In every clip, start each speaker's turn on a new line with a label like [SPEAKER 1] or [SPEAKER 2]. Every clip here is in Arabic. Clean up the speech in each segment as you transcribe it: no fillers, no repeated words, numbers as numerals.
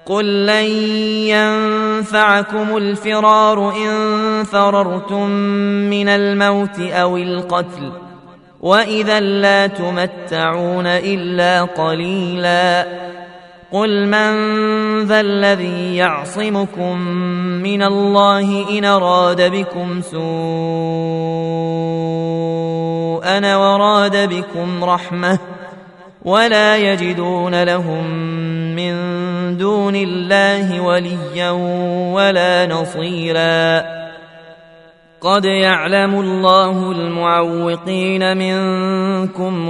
[SPEAKER 1] قل لن ينفعكم الفرار إن فررتم من الموت أو القتل وإذا لا تمتعون إلا قليلا قل من ذا الذي يعصمكم من الله إن أراد بكم سوءا وراد بكم رحمة ولا يجدون لهم من دون الله وليا ولا نصيرا قد يعلم الله المعوقين منكم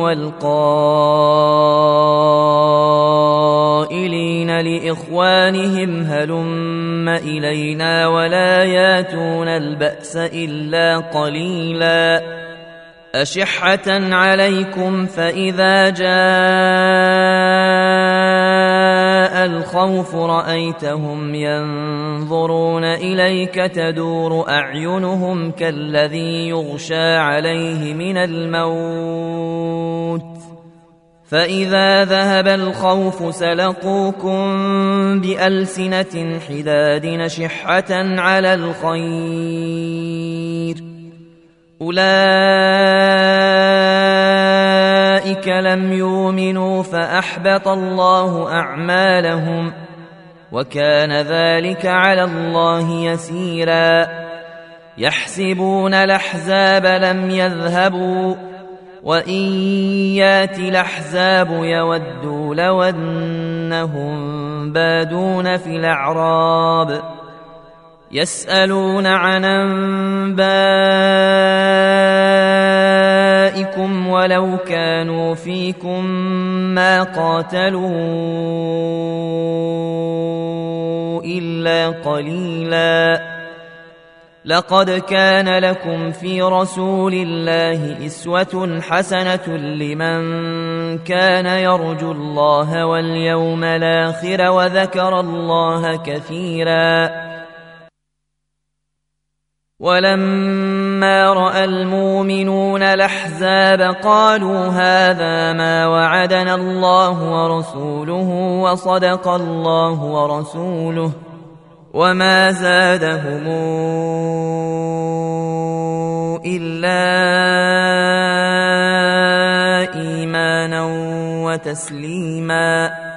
[SPEAKER 1] والقائلين لإخوانهم هلم إلينا ولا ياتون البأس إلا قليلا أشحة عليكم فإذا جاء الخوف رأيتهم ينظرون إليك تدور أعينهم كالذي يغشى عليه من الموت فإذا ذهب الخوف سلقوكم بألسنة حداد نشحة على الخير أولئك لم يؤمنوا فأحبط الله أعمالهم وكان ذلك على الله يسيرا يحسبون الأحزاب لم يذهبوا وإن ياتي الأحزاب يودوا لو أنهم بادون في الأعراب يسألون عن أنبائكم ولو كانوا فيكم ما قاتلوا إلا قليلا لقد كان لكم في رسول الله أسوة حسنة لمن كان يرجو الله واليوم الآخر وذكر الله كثيرا ولما رأى المؤمنون الأحزاب قالوا هذا ما وعدنا الله ورسوله وصدق الله ورسوله وما زادهم إلا إيمانا وتسليما